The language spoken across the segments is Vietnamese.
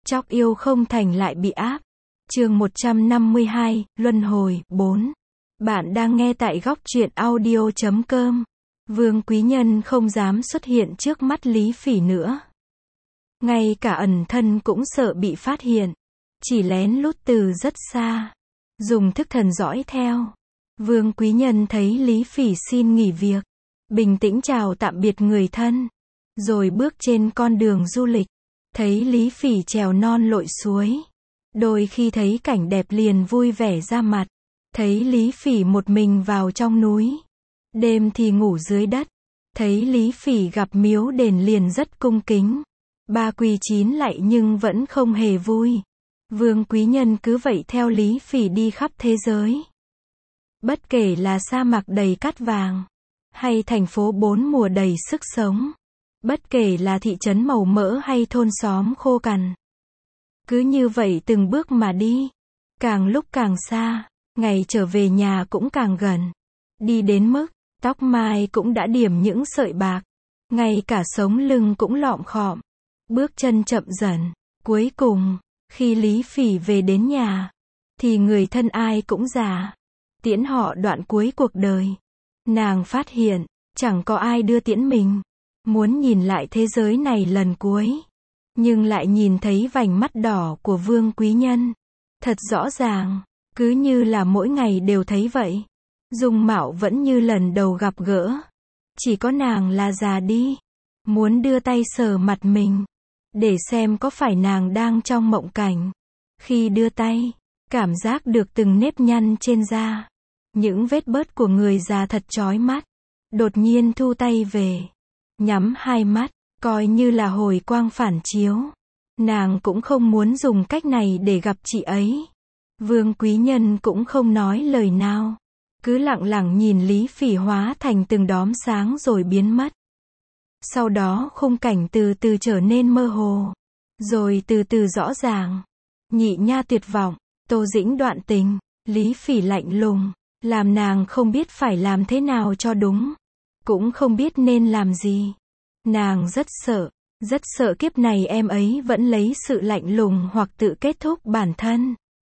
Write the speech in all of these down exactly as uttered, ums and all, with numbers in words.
Chóc yêu không thành lại bị áp. Chương một trăm năm mươi hai, Luân hồi, bốn. Bạn đang nghe tại góc truyện audio chấm com. Vương Quý Nhân không dám xuất hiện trước mắt Lý Phỉ nữa. Ngay cả ẩn thân cũng sợ bị phát hiện. Chỉ lén lút từ rất xa. Dùng thức thần dõi theo. Vương Quý Nhân thấy Lý Phỉ xin nghỉ việc. Bình tĩnh chào tạm biệt người thân. Rồi bước trên con đường du lịch. Thấy Lý Phỉ trèo non lội suối. Đôi khi thấy cảnh đẹp liền vui vẻ ra mặt. Thấy Lý Phỉ một mình vào trong núi. Đêm thì ngủ dưới đất. Thấy Lý Phỉ gặp miếu đền liền rất cung kính. Ba quỳ chín lạy nhưng vẫn không hề vui. Vương Quý Nhân cứ vậy theo Lý Phỉ đi khắp thế giới. Bất kể là sa mạc đầy cát vàng, hay thành phố bốn mùa đầy sức sống. Bất kể là thị trấn màu mỡ hay thôn xóm khô cằn. Cứ như vậy từng bước mà đi. Càng lúc càng xa, ngày trở về nhà cũng càng gần. Đi đến mức, tóc mai cũng đã điểm những sợi bạc. Ngay cả sống lưng cũng lọm khọm. Bước chân chậm dần. Cuối cùng, khi Lý Phỉ về đến nhà, thì người thân ai cũng già. Tiễn họ đoạn cuối cuộc đời. Nàng phát hiện, chẳng có ai đưa tiễn mình. Muốn nhìn lại thế giới này lần cuối. Nhưng lại nhìn thấy vành mắt đỏ của Vương Quý Nhân. Thật rõ ràng, cứ như là mỗi ngày đều thấy vậy. Dung mạo vẫn như lần đầu gặp gỡ. Chỉ có nàng là già đi. Muốn đưa tay sờ mặt mình. Để xem có phải nàng đang trong mộng cảnh. Khi đưa tay, cảm giác được từng nếp nhăn trên da. Những vết bớt của người già thật chói mắt. Đột nhiên thu tay về. Nhắm hai mắt, coi như là hồi quang phản chiếu. Nàng cũng không muốn dùng cách này để gặp chị ấy. Vương Quý Nhân cũng không nói lời nào. Cứ lặng lặng nhìn Lý Phỉ hóa thành từng đốm sáng rồi biến mất. Sau đó khung cảnh từ từ trở nên mơ hồ. Rồi từ từ rõ ràng. Nhị nha tuyệt vọng, Tô Dĩnh đoạn tình, Lý Phỉ lạnh lùng. Làm nàng không biết phải làm thế nào cho đúng. Cũng không biết nên làm gì. Nàng rất sợ, rất sợ kiếp này em ấy vẫn lấy sự lạnh lùng hoặc tự kết thúc bản thân.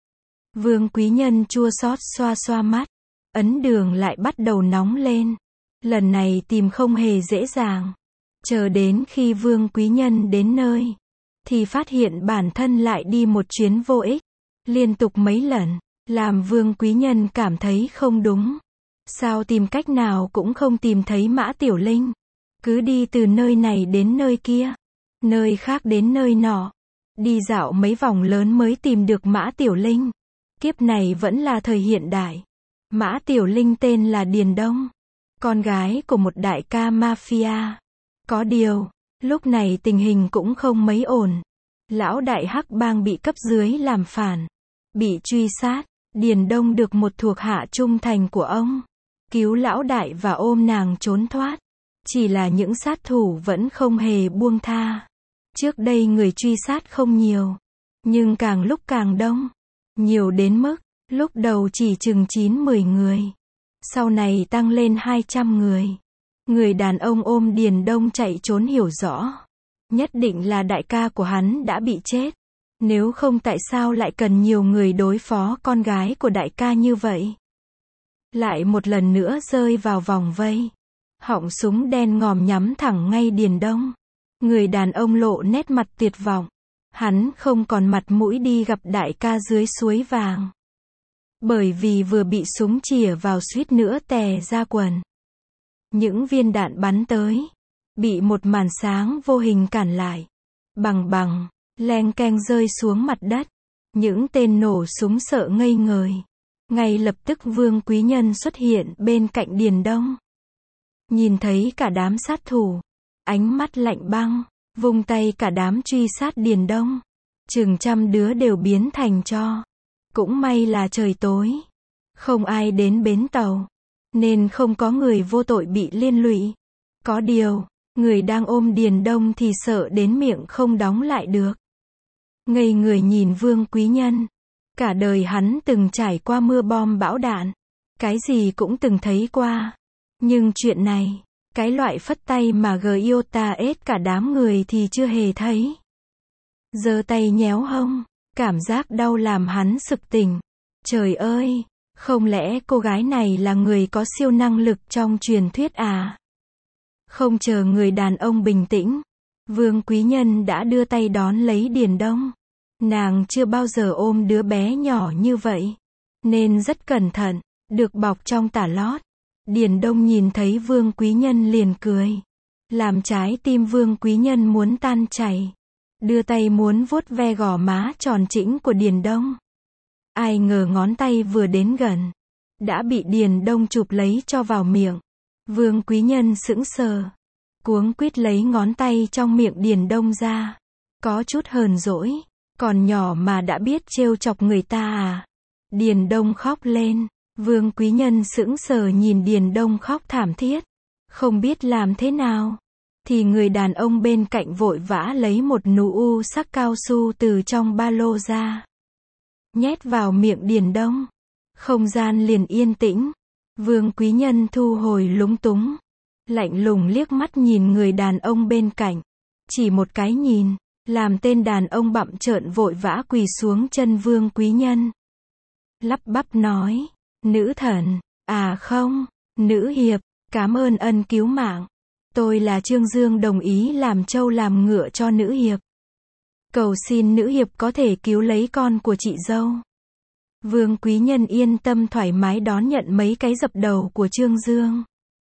Vương Quý Nhân chua xót xoa xoa mắt. Ấn đường lại bắt đầu nóng lên. Lần này tìm không hề dễ dàng. Chờ đến khi Vương Quý Nhân đến nơi, thì phát hiện bản thân lại đi một chuyến vô ích. Liên tục mấy lần, làm Vương Quý Nhân cảm thấy không đúng. Sao tìm cách nào cũng không tìm thấy Mã Tiểu Linh. Cứ đi từ nơi này đến nơi kia. Nơi khác đến nơi nọ. Đi dạo mấy vòng lớn mới tìm được Mã Tiểu Linh. Kiếp này vẫn là thời hiện đại. Mã Tiểu Linh tên là Điền Đông. Con gái của một đại ca mafia. Có điều, lúc này tình hình cũng không mấy ổn. Lão đại hắc bang bị cấp dưới làm phản. Bị truy sát. Điền Đông được một thuộc hạ trung thành của ông. Cứu lão đại và ôm nàng trốn thoát. Chỉ là những sát thủ vẫn không hề buông tha. Trước đây người truy sát không nhiều. Nhưng càng lúc càng đông. Nhiều đến mức, lúc đầu chỉ chừng chín mười người. Sau này tăng lên hai trăm người. Người đàn ông ôm Điền Đông chạy trốn hiểu rõ. Nhất định là đại ca của hắn đã bị chết. Nếu không tại sao lại cần nhiều người đối phó con gái của đại ca như vậy. Lại một lần nữa rơi vào vòng vây. Họng súng đen ngòm nhắm thẳng ngay Điền Đông. Người đàn ông lộ nét mặt tuyệt vọng. Hắn không còn mặt mũi đi gặp đại ca dưới suối vàng. Bởi vì vừa bị súng chĩa vào suýt nữa tè ra quần. Những viên đạn bắn tới. Bị một màn sáng vô hình cản lại. Bằng bằng, leng keng rơi xuống mặt đất. Những tên nổ súng sợ ngây người. Ngay lập tức Vương Quý Nhân xuất hiện bên cạnh Điền Đông. Nhìn thấy cả đám sát thủ. Ánh mắt lạnh băng. Vung tay cả đám truy sát Điền Đông. Chừng trăm đứa đều biến thành tro. Cũng may là trời tối. Không ai đến bến tàu. Nên không có người vô tội bị liên lụy. Có điều, người đang ôm Điền Đông thì sợ đến miệng không đóng lại được. Ngây người nhìn Vương Quý Nhân. Cả đời hắn từng trải qua mưa bom bão đạn. Cái gì cũng từng thấy qua. Nhưng chuyện này, cái loại phất tay mà giota ết cả đám người thì chưa hề thấy. giơ tay nhéo hông, cảm giác đau làm hắn sực tỉnh. Trời ơi, không lẽ cô gái này là người có siêu năng lực trong truyền thuyết à? Không chờ người đàn ông bình tĩnh, Vương Quý Nhân đã đưa tay đón lấy Điền Đông. Nàng chưa bao giờ ôm đứa bé nhỏ như vậy, nên rất cẩn thận, được bọc trong tả lót. Điền Đông nhìn thấy Vương Quý Nhân liền cười, làm trái tim Vương Quý Nhân muốn tan chảy, đưa tay muốn vuốt ve gò má tròn trĩnh của Điền Đông. Ai ngờ ngón tay vừa đến gần, đã bị Điền Đông chụp lấy cho vào miệng. Vương Quý Nhân sững sờ, cuống quýt lấy ngón tay trong miệng Điền Đông ra, có chút hờn dỗi, còn nhỏ mà đã biết trêu chọc người ta à? Điền Đông khóc lên, Vương Quý Nhân sững sờ nhìn Điền Đông khóc thảm thiết, không biết làm thế nào, thì người đàn ông bên cạnh vội vã lấy một nụ u sắc cao su từ trong ba lô ra, nhét vào miệng Điền Đông. Không gian liền yên tĩnh. Vương Quý Nhân thu hồi lúng túng, lạnh lùng liếc mắt nhìn người đàn ông bên cạnh, chỉ một cái nhìn, làm tên đàn ông bặm trợn vội vã quỳ xuống chân Vương Quý Nhân. Lắp bắp nói, nữ thần, à không, nữ hiệp, cảm ơn ân cứu mạng. Tôi là Trương Dương đồng ý làm trâu làm ngựa cho nữ hiệp. Cầu xin nữ hiệp có thể cứu lấy con của chị dâu. Vương Quý Nhân yên tâm thoải mái đón nhận mấy cái dập đầu của Trương Dương.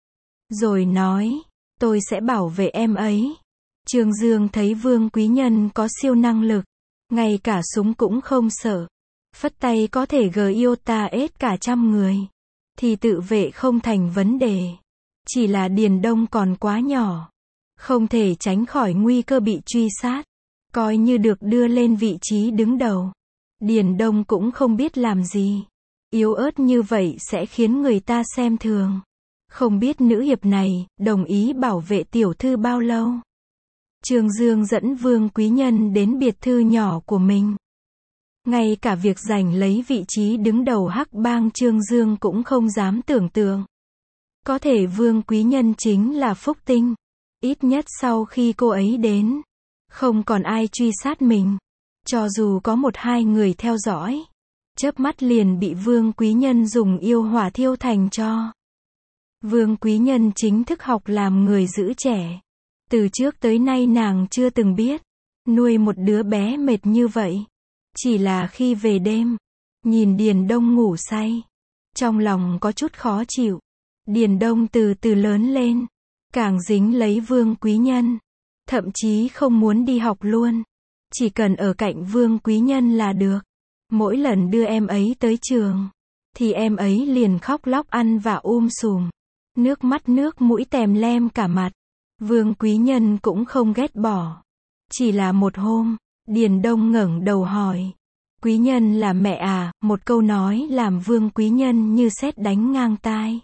Rồi nói, tôi sẽ bảo vệ em ấy. Trương Dương thấy Vương Quý Nhân có siêu năng lực, ngay cả súng cũng không sợ. Phất tay có thể gờ yêu ta ết cả trăm người, thì tự vệ không thành vấn đề. Chỉ là Điền Đông còn quá nhỏ, không thể tránh khỏi nguy cơ bị truy sát. Coi như được đưa lên vị trí đứng đầu, Điền Đông cũng không biết làm gì. Yếu ớt như vậy sẽ khiến người ta xem thường. Không biết nữ hiệp này đồng ý bảo vệ tiểu thư bao lâu. Trương Dương dẫn Vương Quý Nhân đến biệt thư nhỏ của mình. Ngay cả việc giành lấy vị trí đứng đầu Hắc Bang Trương Dương cũng không dám tưởng tượng. Có thể Vương Quý Nhân chính là phúc tinh. Ít nhất sau khi cô ấy đến, không còn ai truy sát mình. Cho dù có một hai người theo dõi, chớp mắt liền bị Vương Quý Nhân dùng yêu hỏa thiêu thành tro. Vương Quý Nhân chính thức học làm người giữ trẻ. Từ trước tới nay nàng chưa từng biết, nuôi một đứa bé mệt như vậy. Chỉ là khi về đêm, nhìn Điền Đông ngủ say, trong lòng có chút khó chịu. Điền Đông từ từ lớn lên, càng dính lấy Vương Quý Nhân, thậm chí không muốn đi học luôn. Chỉ cần ở cạnh Vương Quý Nhân là được. Mỗi lần đưa em ấy tới trường, thì em ấy liền khóc lóc ăn và um sùm. Nước mắt nước mũi tèm lem cả mặt. Vương Quý Nhân cũng không ghét bỏ. Chỉ là một hôm, Điền Đông ngẩng đầu hỏi, Quý Nhân là mẹ à? Một câu nói làm Vương Quý Nhân như sét đánh ngang tai.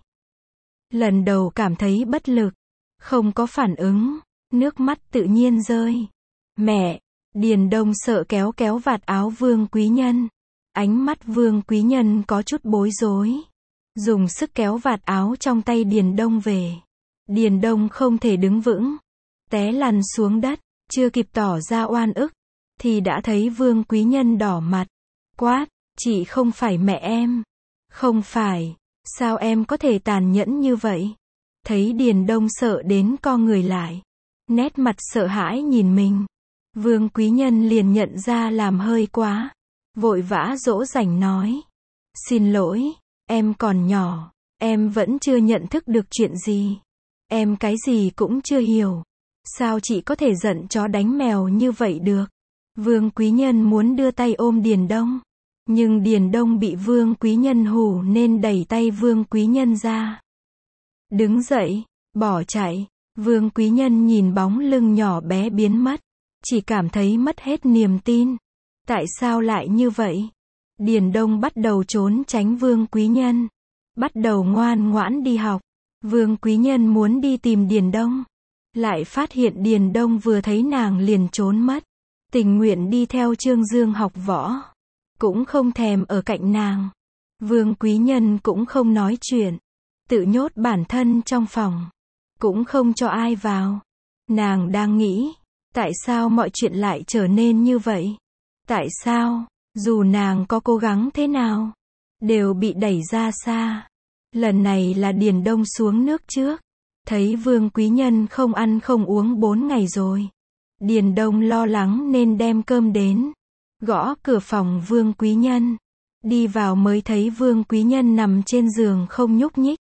Lần đầu cảm thấy bất lực, không có phản ứng, nước mắt tự nhiên rơi. Mẹ! Điền Đông sợ kéo kéo vạt áo Vương Quý Nhân. Ánh mắt Vương Quý Nhân có chút bối rối, dùng sức kéo vạt áo trong tay Điền Đông về. Điền Đông không thể đứng vững, té lăn xuống đất, chưa kịp tỏ ra oan ức, thì đã thấy Vương Quý Nhân đỏ mặt, quát, chị không phải mẹ em. Không phải, sao em có thể tàn nhẫn như vậy? Thấy Điền Đông sợ đến co người lại, nét mặt sợ hãi nhìn mình. Vương Quý Nhân liền nhận ra làm hơi quá, vội vã dỗ dành nói, xin lỗi, em còn nhỏ, em vẫn chưa nhận thức được chuyện gì. Em cái gì cũng chưa hiểu. Sao chị có thể giận chó đánh mèo như vậy được? Vương Quý Nhân muốn đưa tay ôm Điền Đông, nhưng Điền Đông bị Vương Quý Nhân hù nên đẩy tay Vương Quý Nhân ra. Đứng dậy, bỏ chạy. Vương Quý Nhân nhìn bóng lưng nhỏ bé biến mất, chỉ cảm thấy mất hết niềm tin. Tại sao lại như vậy? Điền Đông bắt đầu trốn tránh Vương Quý Nhân, bắt đầu ngoan ngoãn đi học. Vương Quý Nhân muốn đi tìm Điền Đông, lại phát hiện Điền Đông vừa thấy nàng liền trốn mất, tình nguyện đi theo Trương Dương học võ, cũng không thèm ở cạnh nàng. Vương Quý Nhân cũng không nói chuyện, tự nhốt bản thân trong phòng, cũng không cho ai vào. Nàng đang nghĩ, Tại sao mọi chuyện lại trở nên như vậy? Tại sao, dù nàng có cố gắng thế nào, đều bị đẩy ra xa? Lần này là Điền Đông xuống nước trước. Thấy Vương Quý Nhân không ăn không uống bốn ngày rồi. Điền Đông lo lắng nên đem cơm đến. Gõ cửa phòng Vương Quý Nhân. Đi vào mới thấy Vương Quý Nhân nằm trên giường không nhúc nhích.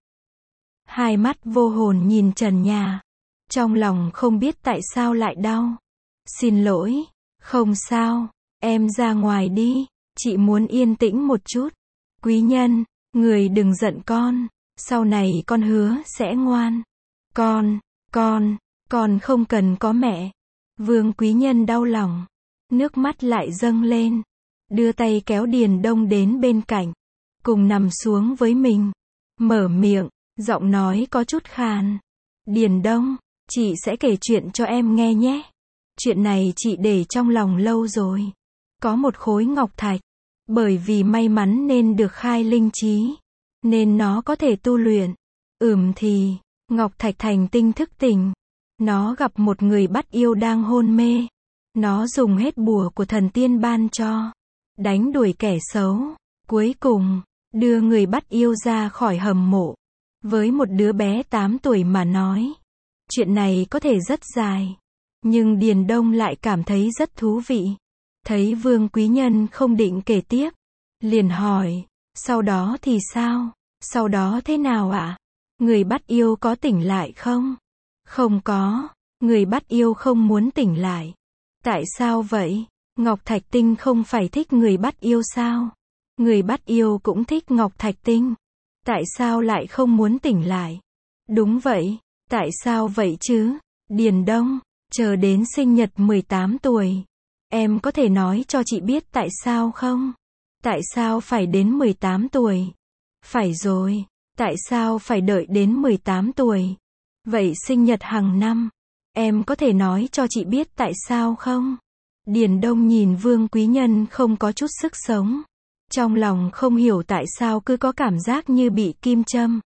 Hai mắt vô hồn nhìn trần nhà. Trong lòng không biết tại sao lại đau. Xin lỗi, không sao, em ra ngoài đi, chị muốn yên tĩnh một chút. Quý Nhân, người đừng giận con, sau này con hứa sẽ ngoan. Con, con, con không cần có mẹ. Vương Quý Nhân đau lòng, nước mắt lại dâng lên, đưa tay kéo Điền Đông đến bên cạnh, cùng nằm xuống với mình, mở miệng, giọng nói có chút khàn. Điền Đông, chị sẽ kể chuyện cho em nghe nhé. Chuyện này chị để trong lòng lâu rồi. Có một khối ngọc thạch, bởi vì may mắn nên được khai linh trí, nên nó có thể tu luyện. Ừm thì, ngọc thạch thành tinh thức tỉnh. Nó gặp một người bắt yêu đang hôn mê. Nó dùng hết bùa của thần tiên ban cho, đánh đuổi kẻ xấu. Cuối cùng, đưa người bắt yêu ra khỏi hầm mộ. Với một đứa bé tám tuổi mà nói, chuyện này có thể rất dài. Nhưng Điền Đông lại cảm thấy rất thú vị. Thấy Vương Quý Nhân không định kể tiếp, liền hỏi, sau đó thì sao? Sau đó thế nào ạ? Người bắt yêu có tỉnh lại không? Không có, người bắt yêu không muốn tỉnh lại. Tại sao vậy? Ngọc Thạch Tinh không phải thích người bắt yêu sao? Người bắt yêu cũng thích Ngọc Thạch Tinh. Tại sao lại không muốn tỉnh lại? Đúng vậy, tại sao vậy chứ? Điền Đông, chờ đến sinh nhật mười tám tuổi. Em có thể nói cho chị biết tại sao không? Tại sao phải đến mười tám tuổi? Phải rồi, tại sao phải đợi đến mười tám tuổi? Vậy sinh nhật hàng năm, em có thể nói cho chị biết tại sao không? Điền Đông nhìn Vương Quý Nhân không có chút sức sống. Trong lòng không hiểu tại sao cứ có cảm giác như bị kim châm.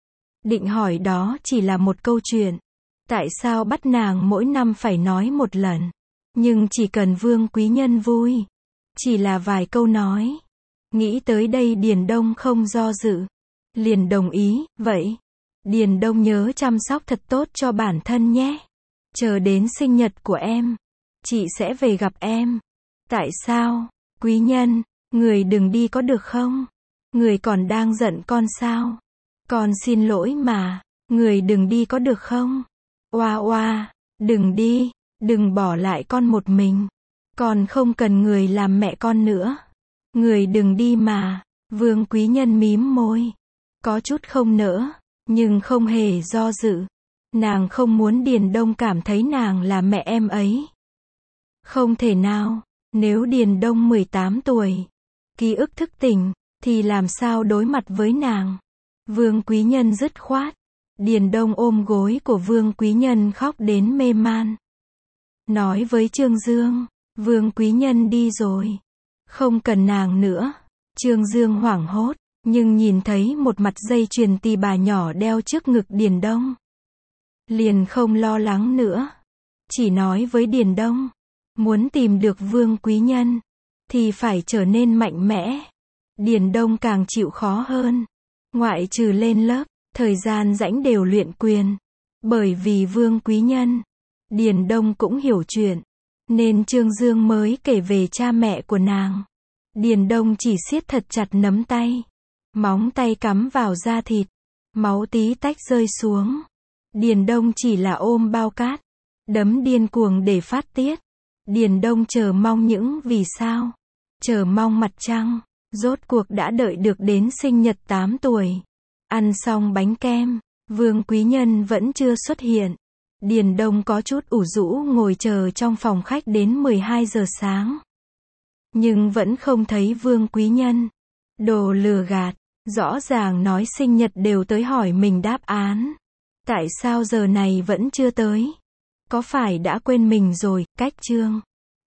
Định hỏi đó chỉ là một câu chuyện. Tại sao bắt nàng mỗi năm phải nói một lần? Nhưng chỉ cần Vương Quý Nhân vui, chỉ là vài câu nói. Nghĩ tới đây Điền Đông không do dự, liền đồng ý, vậy. Điền Đông nhớ chăm sóc thật tốt cho bản thân nhé. Chờ đến sinh nhật của em, chị sẽ về gặp em. Tại sao? Quý Nhân, người đừng đi có được không? Người còn đang giận con sao? Con xin lỗi mà, người đừng đi có được không? Oa oa, đừng đi, đừng bỏ lại con một mình. Con không cần người làm mẹ con nữa. Người đừng đi mà. Vương Quý Nhân mím môi, có chút không nỡ, nhưng không hề do dự. Nàng không muốn Điền Đông cảm thấy nàng là mẹ em ấy. Không thể nào, nếu Điền Đông mười tám tuổi, ký ức thức tỉnh, thì làm sao đối mặt với nàng? Vương Quý Nhân dứt khoát. Điền Đông ôm gối của Vương Quý Nhân khóc đến mê man. Nói với Trương Dương, Vương Quý Nhân đi rồi. Không cần nàng nữa. Trương Dương hoảng hốt, nhưng nhìn thấy một mặt dây chuyền tỳ bà nhỏ đeo trước ngực Điền Đông. Liền không lo lắng nữa. Chỉ nói với Điền Đông, muốn tìm được Vương Quý Nhân, thì phải trở nên mạnh mẽ. Điền Đông càng chịu khó hơn. Ngoại trừ lên lớp, thời gian rảnh đều luyện quyền. Bởi vì Vương Quý Nhân, Điền Đông cũng hiểu chuyện, nên Trương Dương mới kể về cha mẹ của nàng. Điền Đông chỉ siết thật chặt nắm tay. Móng tay cắm vào da thịt. Máu tí tách rơi xuống. Điền Đông chỉ là ôm bao cát. Đấm điên cuồng để phát tiết. Điền Đông chờ mong những vì sao. Chờ mong mặt trăng. Rốt cuộc đã đợi được đến sinh nhật tám tuổi. Ăn xong bánh kem, Vương Quý Nhân vẫn chưa xuất hiện. Điền Đông có chút ủ rũ ngồi chờ trong phòng khách đến mười hai giờ sáng. Nhưng vẫn không thấy Vương Quý Nhân. Đồ lừa gạt, rõ ràng nói sinh nhật đều tới hỏi mình đáp án. Tại sao giờ này vẫn chưa tới? Có phải đã quên mình rồi? Cách chương